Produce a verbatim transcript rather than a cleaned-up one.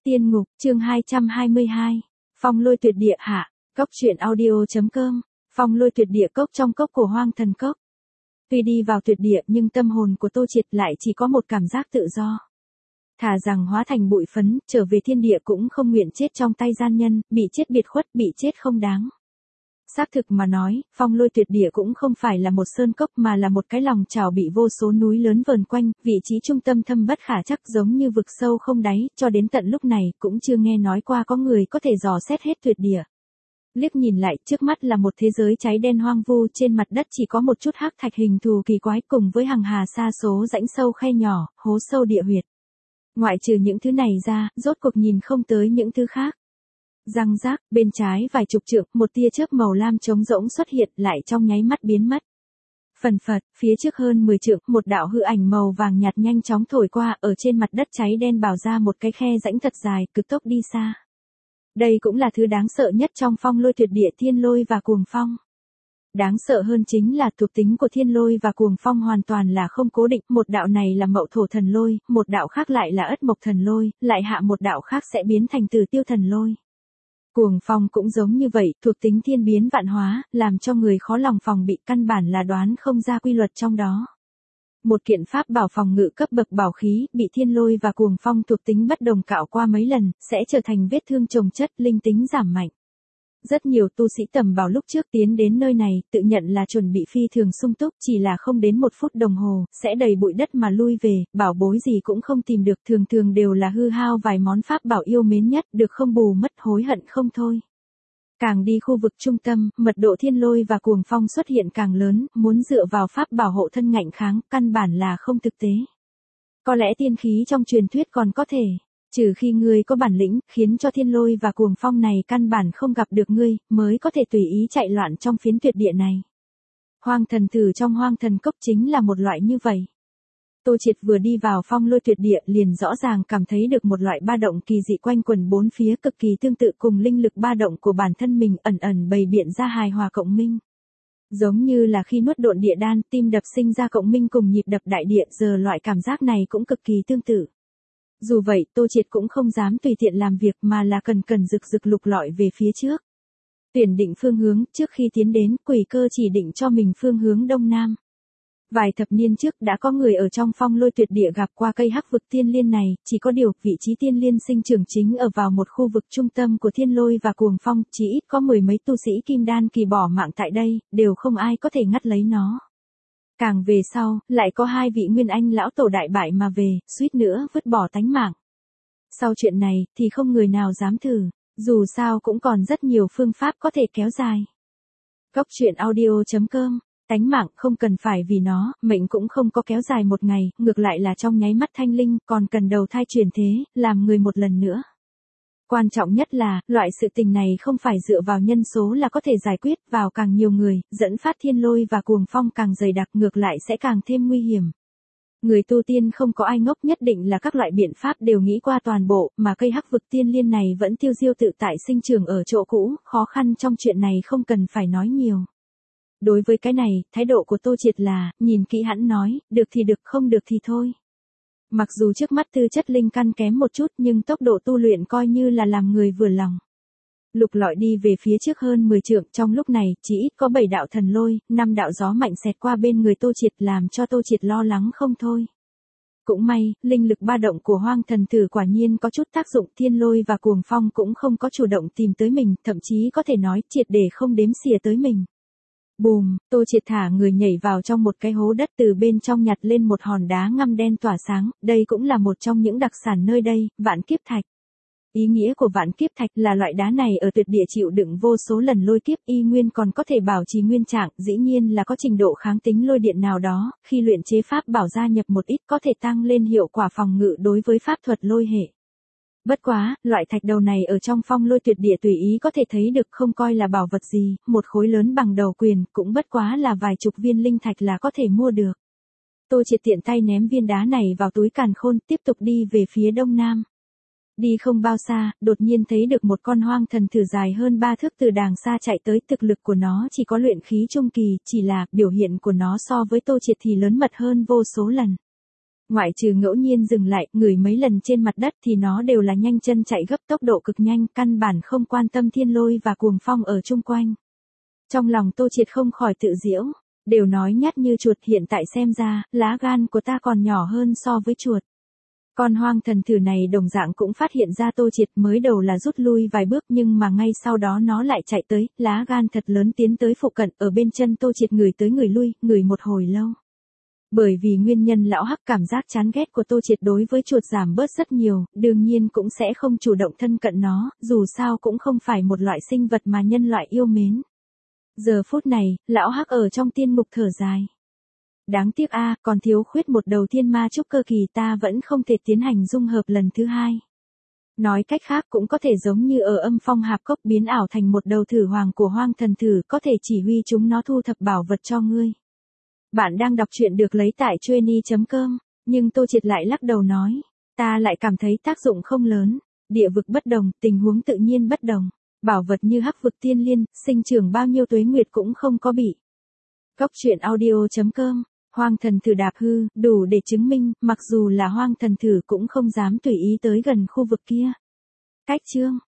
Tiên ngục, chương hai trăm hai mươi hai. Phong lôi tuyệt địa hạ, cốc truyện audio.com. Phong lôi tuyệt địa cốc trong cốc của Hoang Thần Cốc. Tuy đi vào tuyệt địa nhưng tâm hồn của Tô Triệt lại chỉ có một cảm giác tự do. Thà rằng hóa thành bụi phấn, trở về thiên địa cũng không nguyện chết trong tay gian nhân, bị chết biệt khuất, bị chết không đáng. Xác thực mà nói, phong lôi tuyệt địa cũng không phải là một sơn cốc mà là một cái lòng chảo bị vô số núi lớn vờn quanh, vị trí trung tâm thâm bất khả trắc giống như vực sâu không đáy, cho đến tận lúc này cũng chưa nghe nói qua có người có thể dò xét hết tuyệt địa. Liếc nhìn lại, trước mắt là một thế giới cháy đen hoang vu, trên mặt đất chỉ có một chút hắc thạch hình thù kỳ quái cùng với hàng hà sa số rãnh sâu khe nhỏ, hố sâu địa huyệt. Ngoại trừ những thứ này ra, rốt cuộc nhìn không tới những thứ khác. Răng rác, bên trái vài chục trượng, một tia chớp màu lam trống rỗng xuất hiện lại trong nháy mắt biến mất. Phần phật, phía trước hơn mười trượng, một đạo hư ảnh màu vàng nhạt nhanh chóng thổi qua, ở trên mặt đất cháy đen bào ra một cái khe rãnh thật dài, cực tốc đi xa. Đây cũng là thứ đáng sợ nhất trong phong lôi tuyệt địa thiên lôi và cuồng phong. Đáng sợ hơn chính là thuộc tính của thiên lôi và cuồng phong hoàn toàn là không cố định, một đạo này là mậu thổ thần lôi, một đạo khác lại là ất mộc thần lôi, lại hạ một đạo khác sẽ biến thành tử tiêu thần lôi. Cuồng phong cũng giống như vậy, thuộc tính thiên biến vạn hóa, làm cho người khó lòng phòng bị, căn bản là đoán không ra quy luật trong đó. Một kiện pháp bảo phòng ngự cấp bậc bảo khí, bị thiên lôi và cuồng phong thuộc tính bất đồng cạo qua mấy lần, sẽ trở thành vết thương chồng chất, linh tính giảm mạnh. Rất nhiều tu sĩ tầm bảo lúc trước tiến đến nơi này, tự nhận là chuẩn bị phi thường sung túc, chỉ là không đến một phút đồng hồ, sẽ đầy bụi đất mà lui về, bảo bối gì cũng không tìm được, thường thường đều là hư hao vài món pháp bảo yêu mến nhất, được không bù mất hối hận không thôi. Càng đi khu vực trung tâm, mật độ thiên lôi và cuồng phong xuất hiện càng lớn, muốn dựa vào pháp bảo hộ thân ngạnh kháng, căn bản là không thực tế. Có lẽ tiên khí trong truyền thuyết còn có thể. Trừ khi ngươi có bản lĩnh, khiến cho thiên lôi và cuồng phong này căn bản không gặp được ngươi, mới có thể tùy ý chạy loạn trong phiến tuyệt địa này. Hoang thần tử trong Hoang Thần Cốc chính là một loại như vậy. Tô Triệt vừa đi vào phong lôi tuyệt địa liền rõ ràng cảm thấy được một loại ba động kỳ dị quanh quẩn bốn phía, cực kỳ tương tự cùng linh lực ba động của bản thân mình, ẩn ẩn bày biện ra hài hòa cộng minh. Giống như là khi nuốt độn địa đan, tim đập sinh ra cộng minh cùng nhịp đập đại địa, giờ loại cảm giác này cũng cực kỳ tương tự. Dù vậy, Tô Triệt cũng không dám tùy tiện làm việc mà là cần cần rực rực lục lọi về phía trước. Tuyển định phương hướng, trước khi tiến đến, quỷ cơ chỉ định cho mình phương hướng đông nam. Vài thập niên trước đã có người ở trong phong lôi tuyệt địa gặp qua cây hắc vực tiên liên này, chỉ có điều, vị trí tiên liên sinh trưởng chính ở vào một khu vực trung tâm của thiên lôi và cuồng phong, chỉ ít có mười mấy tu sĩ kim đan kỳ bỏ mạng tại đây, đều không ai có thể ngắt lấy nó. Càng về sau, lại có hai vị nguyên anh lão tổ đại bại mà về, suýt nữa vứt bỏ tánh mạng. Sau chuyện này, thì không người nào dám thử, dù sao cũng còn rất nhiều phương pháp có thể kéo dài. Cốc truyện audio.com. Tánh mạng không cần phải vì nó, mệnh cũng không có kéo dài một ngày, ngược lại là trong nháy mắt thanh linh, còn cần đầu thai chuyển thế, làm người một lần nữa. Quan trọng nhất là, loại sự tình này không phải dựa vào nhân số là có thể giải quyết, vào càng nhiều người, dẫn phát thiên lôi và cuồng phong càng dày đặc, ngược lại sẽ càng thêm nguy hiểm. Người tu tiên không có ai ngốc, nhất định là các loại biện pháp đều nghĩ qua toàn bộ, mà cây hắc vực tiên liên này vẫn tiêu diêu tự tại sinh trưởng ở chỗ cũ, khó khăn trong chuyện này không cần phải nói nhiều. Đối với cái này, thái độ của Tô Triệt là, nhìn kỹ hẳn nói, được thì được, không được thì thôi. Mặc dù trước mắt tư chất linh căn kém một chút nhưng tốc độ tu luyện coi như là làm người vừa lòng. Lục lọi đi về phía trước hơn mười trượng, trong lúc này, chỉ ít có bảy đạo thần lôi, năm đạo gió mạnh xẹt qua bên người Tô Triệt làm cho Tô Triệt lo lắng không thôi. Cũng may, linh lực ba động của Hoang Thần Tử quả nhiên có chút tác dụng, thiên lôi và cuồng phong cũng không có chủ động tìm tới mình, thậm chí có thể nói triệt để không đếm xỉa tới mình. Bùm, Tô Triệt thả người nhảy vào trong một cái hố đất, từ bên trong nhặt lên một hòn đá ngăm đen tỏa sáng, đây cũng là một trong những đặc sản nơi đây, vạn kiếp thạch. Ý nghĩa của vạn kiếp thạch là loại đá này ở tuyệt địa chịu đựng vô số lần lôi kiếp, y nguyên còn có thể bảo trì nguyên trạng, dĩ nhiên là có trình độ kháng tính lôi điện nào đó, khi luyện chế pháp bảo gia nhập một ít có thể tăng lên hiệu quả phòng ngự đối với pháp thuật lôi hệ. Bất quá, loại thạch đầu này ở trong phong lôi tuyệt địa tùy ý có thể thấy được, không coi là bảo vật gì, một khối lớn bằng đầu quyền, cũng bất quá là vài chục viên linh thạch là có thể mua được. Tô Triệt tiện tay ném viên đá này vào túi càn khôn, tiếp tục đi về phía đông nam. Đi không bao xa, đột nhiên thấy được một con hoang thần thử dài hơn ba thước từ đàng xa chạy tới, thực lực của nó chỉ có luyện khí trung kỳ, chỉ là, biểu hiện của nó so với Tô Triệt thì lớn mật hơn vô số lần. Ngoại trừ ngẫu nhiên dừng lại, ngửi mấy lần trên mặt đất thì nó đều là nhanh chân chạy gấp tốc độ cực nhanh, căn bản không quan tâm thiên lôi và cuồng phong ở chung quanh. Trong lòng Tô Triệt không khỏi tự giễu, đều nói nhát như chuột, hiện tại xem ra, lá gan của ta còn nhỏ hơn so với chuột. Con hoang thần thử này đồng dạng cũng phát hiện ra Tô Triệt, mới đầu là rút lui vài bước nhưng mà ngay sau đó nó lại chạy tới, lá gan thật lớn tiến tới phụ cận, ở bên chân Tô Triệt ngửi tới ngửi lui, ngửi một hồi lâu. Bởi vì nguyên nhân lão hắc cảm giác chán ghét của Tô Triệt đối với chuột giảm bớt rất nhiều, đương nhiên cũng sẽ không chủ động thân cận nó, dù sao cũng không phải một loại sinh vật mà nhân loại yêu mến. Giờ phút này, lão hắc ở trong tiên ngục thở dài. Đáng tiếc a, à, còn thiếu khuyết một đầu thiên ma trúc cơ kỳ, ta vẫn không thể tiến hành dung hợp lần thứ hai. Nói cách khác cũng có thể giống như ở Âm Phong Hạp Cốc biến ảo thành một đầu thử hoàng của hoang thần thử, có thể chỉ huy chúng nó thu thập bảo vật cho ngươi. Bạn đang đọc truyện được lấy tại chuyenny chấm com, nhưng Tô Triệt lại lắc đầu nói, ta lại cảm thấy tác dụng không lớn, địa vực bất đồng, tình huống tự nhiên bất đồng, bảo vật như hắc vực tiên liên, sinh trưởng bao nhiêu tuế nguyệt cũng không có bị. Góc truyện audio chấm com, hoang thần thử đạp hư, đủ để chứng minh, mặc dù là hoang thần thử cũng không dám tùy ý tới gần khu vực kia. Cách chương